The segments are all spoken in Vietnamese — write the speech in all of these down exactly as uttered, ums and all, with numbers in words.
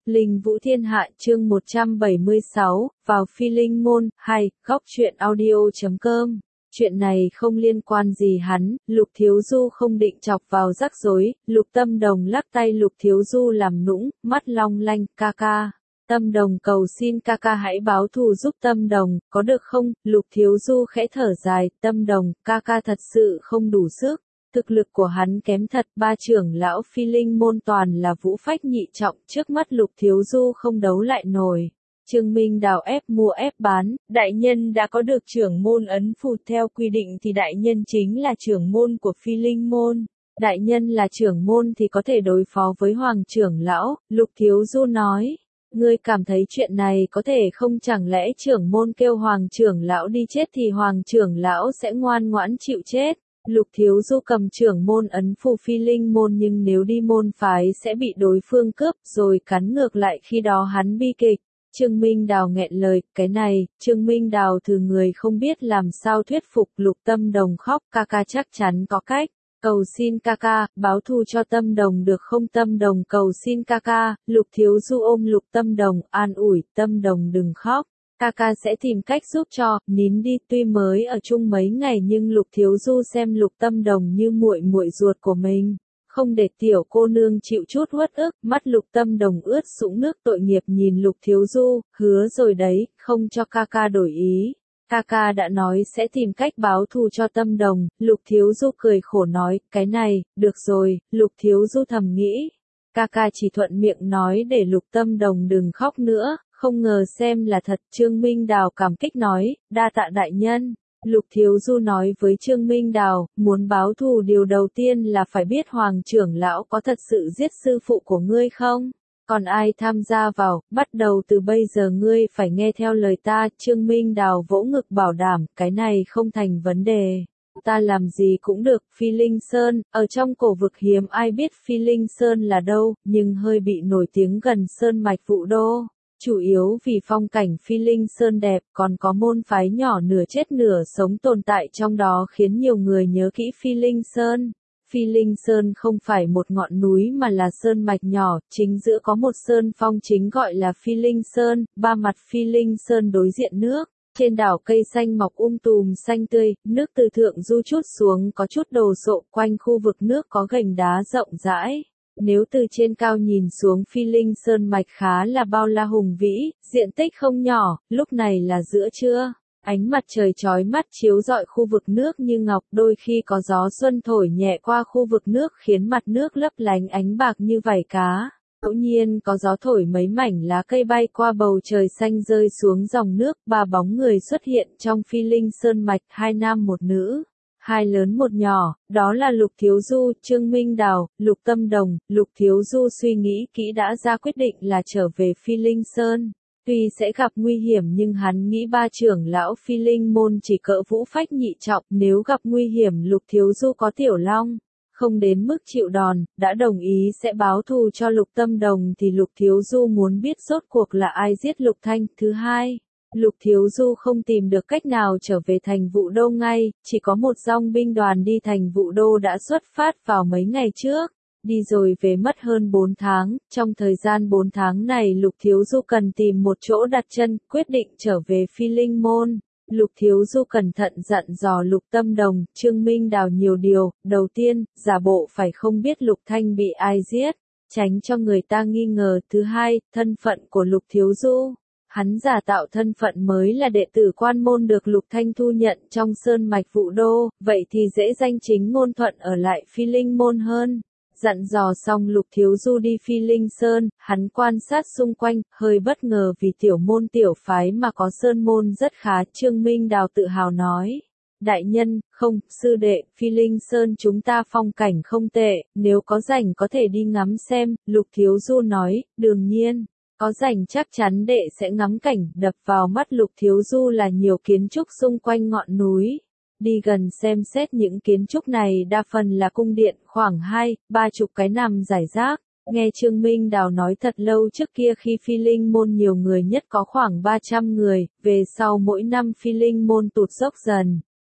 Linh Vũ Thiên Hạ chương một trăm bảy mươi sáu, vào Phi Linh Môn, hay, góc truyện audio.com. Chuyện này không liên quan gì hắn, Lục Thiếu Du không định chọc vào rắc rối, Lục Tâm Đồng lắc tay Lục Thiếu Du làm nũng, mắt long lanh, ca ca. Tâm Đồng cầu xin ca ca hãy báo thù giúp Tâm Đồng, có được không? Lục Thiếu Du khẽ thở dài, Tâm Đồng, ca ca thật sự không đủ sức. Thực lực của hắn kém thật, ba trưởng lão Phi Linh môn toàn là vũ phách nhị trọng, trước mắt Lục Thiếu Du không đấu lại nổi. Trương Minh Đào ép mua ép bán, đại nhân đã có được trưởng môn ấn phù theo quy định thì đại nhân chính là trưởng môn của Phi Linh môn. Đại nhân là trưởng môn thì có thể đối phó với Hoàng trưởng lão, Lục Thiếu Du nói. Ngươi cảm thấy chuyện này có thể không, chẳng lẽ trưởng môn kêu Hoàng trưởng lão đi chết thì Hoàng trưởng lão sẽ ngoan ngoãn chịu chết. Lục Thiếu Du cầm trưởng môn ấn phù Phi Linh môn nhưng nếu đi môn phái sẽ bị đối phương cướp rồi cắn ngược lại, khi đó hắn bi kịch. Trương Minh Đào nghẹn lời, cái này, Trương Minh Đào thử người không biết làm sao thuyết phục. Lục Tâm Đồng khóc, ca ca chắc chắn có cách. Cầu xin ca ca, báo thù cho Tâm Đồng được không? Tâm Đồng cầu xin ca ca. Lục Thiếu Du ôm Lục Tâm Đồng, an ủi, Tâm Đồng đừng khóc. Ca ca sẽ tìm cách giúp cho, nín đi, tuy mới ở chung mấy ngày nhưng Lục Thiếu Du xem Lục Tâm Đồng như muội muội ruột của mình, không để tiểu cô nương chịu chút uất ức. Mắt Lục Tâm Đồng ướt sũng nước tội nghiệp nhìn Lục Thiếu Du, hứa rồi đấy, không cho ca ca đổi ý. Ca ca đã nói sẽ tìm cách báo thù cho Tâm Đồng. Lục Thiếu Du cười khổ nói, cái này, được rồi. Lục Thiếu Du thầm nghĩ, ca ca chỉ thuận miệng nói để Lục Tâm Đồng đừng khóc nữa. Không ngờ xem là thật. Trương Minh Đào cảm kích nói, đa tạ đại nhân. Lục Thiếu Du nói với Trương Minh Đào, muốn báo thù điều đầu tiên là phải biết Hoàng trưởng lão có thật sự giết sư phụ của ngươi không? Còn ai tham gia vào, bắt đầu từ bây giờ ngươi phải nghe theo lời ta. Trương Minh Đào vỗ ngực bảo đảm, cái này không thành vấn đề. Ta làm gì cũng được. Phi Linh Sơn, ở trong cổ vực hiếm ai biết Phi Linh Sơn là đâu, nhưng hơi bị nổi tiếng gần Sơn Mạch Vũ Đô. Chủ yếu vì phong cảnh Phi Linh Sơn đẹp, còn có môn phái nhỏ nửa chết nửa sống tồn tại trong đó khiến nhiều người nhớ kỹ Phi Linh Sơn. Phi Linh Sơn không phải một ngọn núi mà là sơn mạch nhỏ, chính giữa có một sơn phong chính gọi là Phi Linh Sơn, ba mặt Phi Linh Sơn đối diện nước. Trên đảo cây xanh mọc um tùm xanh tươi, nước từ thượng du chút xuống có chút đồ sộ, quanh khu vực nước có gành đá rộng rãi. Nếu từ trên cao nhìn xuống Phi Linh Sơn mạch khá là bao la hùng vĩ, diện tích không nhỏ. Lúc này là giữa trưa, ánh mặt trời chói mắt chiếu rọi khu vực nước như ngọc, đôi khi có gió xuân thổi nhẹ qua khu vực nước khiến mặt nước lấp lánh ánh bạc như vảy cá. Ngẫu nhiên có gió thổi mấy mảnh lá cây bay qua bầu trời xanh rơi xuống dòng nước, ba bóng người xuất hiện trong Phi Linh Sơn mạch, hai nam một nữ. Hai lớn một nhỏ, đó là Lục Thiếu Du, Trương Minh Đào, Lục Tâm Đồng. Lục Thiếu Du suy nghĩ kỹ đã ra quyết định là trở về Phi Linh Sơn. Tuy sẽ gặp nguy hiểm nhưng hắn nghĩ ba trưởng lão Phi Linh môn chỉ cỡ vũ phách nhị trọng, nếu gặp nguy hiểm Lục Thiếu Du có Tiểu Long, không đến mức chịu đòn, đã đồng ý sẽ báo thù cho Lục Tâm Đồng thì Lục Thiếu Du muốn biết rốt cuộc là ai giết Lục Thanh. Thứ hai, Lục Thiếu Du không tìm được cách nào trở về thành Vũ Đô ngay, chỉ có một dòng binh đoàn đi thành Vũ Đô đã xuất phát vào mấy ngày trước, đi rồi về mất hơn bốn tháng, trong thời gian bốn tháng này Lục Thiếu Du cần tìm một chỗ đặt chân, quyết định trở về Phi Linh môn. Lục Thiếu Du cẩn thận dặn dò Lục Tâm Đồng, Trương Minh Đào nhiều điều. Đầu tiên, giả bộ phải không biết Lục Thanh bị ai giết, tránh cho người ta nghi ngờ. Thứ hai, thân phận của Lục Thiếu Du. Hắn giả tạo thân phận mới là đệ tử quan môn được Lục Thanh thu nhận trong sơn mạch Vũ Đô, vậy thì dễ danh chính ngôn thuận ở lại Phi Linh môn hơn. Dặn dò xong Lục Thiếu Du đi Phi Linh Sơn, hắn quan sát xung quanh, hơi bất ngờ vì tiểu môn tiểu phái mà có sơn môn rất khá. Trương Minh Đào tự hào nói, đại nhân, không, sư đệ, Phi Linh Sơn chúng ta phong cảnh không tệ, nếu có rảnh có thể đi ngắm xem. Lục Thiếu Du nói, đương nhiên. Có rảnh chắc chắn đệ sẽ ngắm cảnh. Đập vào mắt Lục Thiếu Du là nhiều kiến trúc xung quanh ngọn núi. Đi gần xem xét những kiến trúc này đa phần là cung điện, khoảng hai, ba chục cái nằm rải rác. Nghe Trương Minh Đào nói thật lâu trước kia khi Phi Linh môn nhiều người nhất có khoảng ba trăm người, về sau mỗi năm Phi Linh môn tụt dốc dần.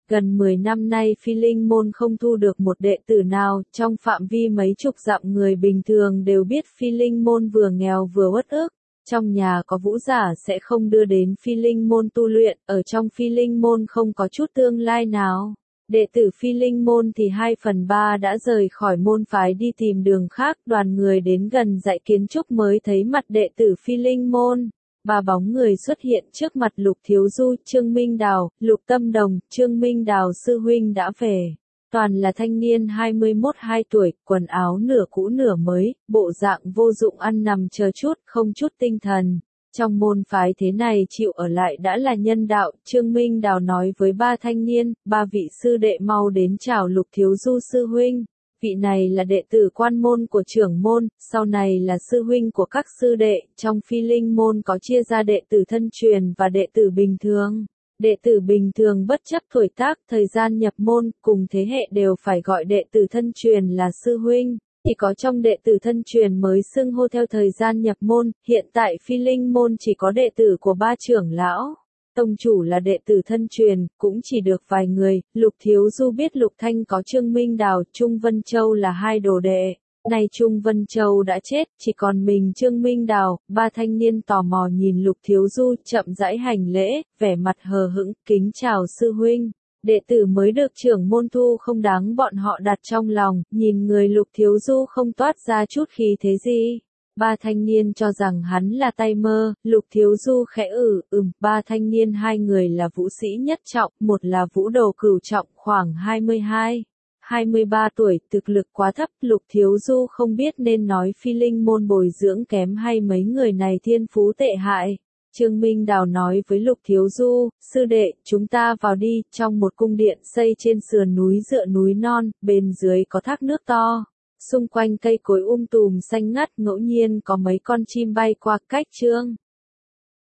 Gần mười năm nay Phi Linh môn không thu được một đệ tử nào, trong phạm vi mấy chục dặm người bình thường đều biết Phi Linh môn vừa nghèo vừa uất ức. Trong nhà có vũ giả sẽ không đưa đến Phi Linh môn tu luyện, ở trong Phi Linh môn không có chút tương lai nào. Đệ tử Phi Linh môn thì hai phần ba đã rời khỏi môn phái đi tìm đường khác, đoàn người đến gần dãy kiến trúc mới thấy mặt đệ tử Phi Linh môn. Ba bóng người xuất hiện trước mặt Lục Thiếu Du, Trương Minh Đào, Lục Tâm Đồng, Trương Minh Đào sư huynh đã về. Toàn là thanh niên hai mươi mốt hai tuổi, quần áo nửa cũ nửa mới, bộ dạng vô dụng ăn nằm chờ chút, không chút tinh thần. Trong môn phái thế này chịu ở lại đã là nhân đạo, Trương Minh Đào nói với ba thanh niên, ba vị sư đệ mau đến chào Lục Thiếu Du sư huynh. Vị này là đệ tử quan môn của trưởng môn, sau này là sư huynh của các sư đệ, trong Phi Linh môn có chia ra đệ tử thân truyền và đệ tử bình thường. Đệ tử bình thường bất chấp tuổi tác, thời gian nhập môn, cùng thế hệ đều phải gọi đệ tử thân truyền là sư huynh. Chỉ có trong đệ tử thân truyền mới xưng hô theo thời gian nhập môn, hiện tại Phi Linh môn chỉ có đệ tử của ba trưởng lão. Tông chủ là đệ tử thân truyền, cũng chỉ được vài người, Lục Thiếu Du biết Lục Thanh có Trương Minh Đào, Trung Vân Châu là hai đồ đệ. Nay Trung Vân Châu đã chết, chỉ còn mình Trương Minh Đào, ba thanh niên tò mò nhìn Lục Thiếu Du chậm rãi hành lễ, vẻ mặt hờ hững, kính chào sư huynh. Đệ tử mới được trưởng môn thu không đáng bọn họ đặt trong lòng, nhìn người Lục Thiếu Du không toát ra chút khí thế gì. Ba thanh niên cho rằng hắn là tay mơ, Lục Thiếu Du khẽ ử, ừm, ba thanh niên hai người là vũ sĩ nhất trọng, một là vũ đồ cửu trọng khoảng hai mươi hai, hai mươi ba tuổi, thực lực quá thấp, Lục Thiếu Du không biết nên nói Phi Linh môn bồi dưỡng kém hay mấy người này thiên phú tệ hại. Trương Minh Đào nói với Lục Thiếu Du, sư đệ, chúng ta vào đi, trong một cung điện xây trên sườn núi dựa núi non, bên dưới có thác nước to. Xung quanh cây cối um tùm xanh ngắt, ngẫu nhiên có mấy con chim bay qua cách Trương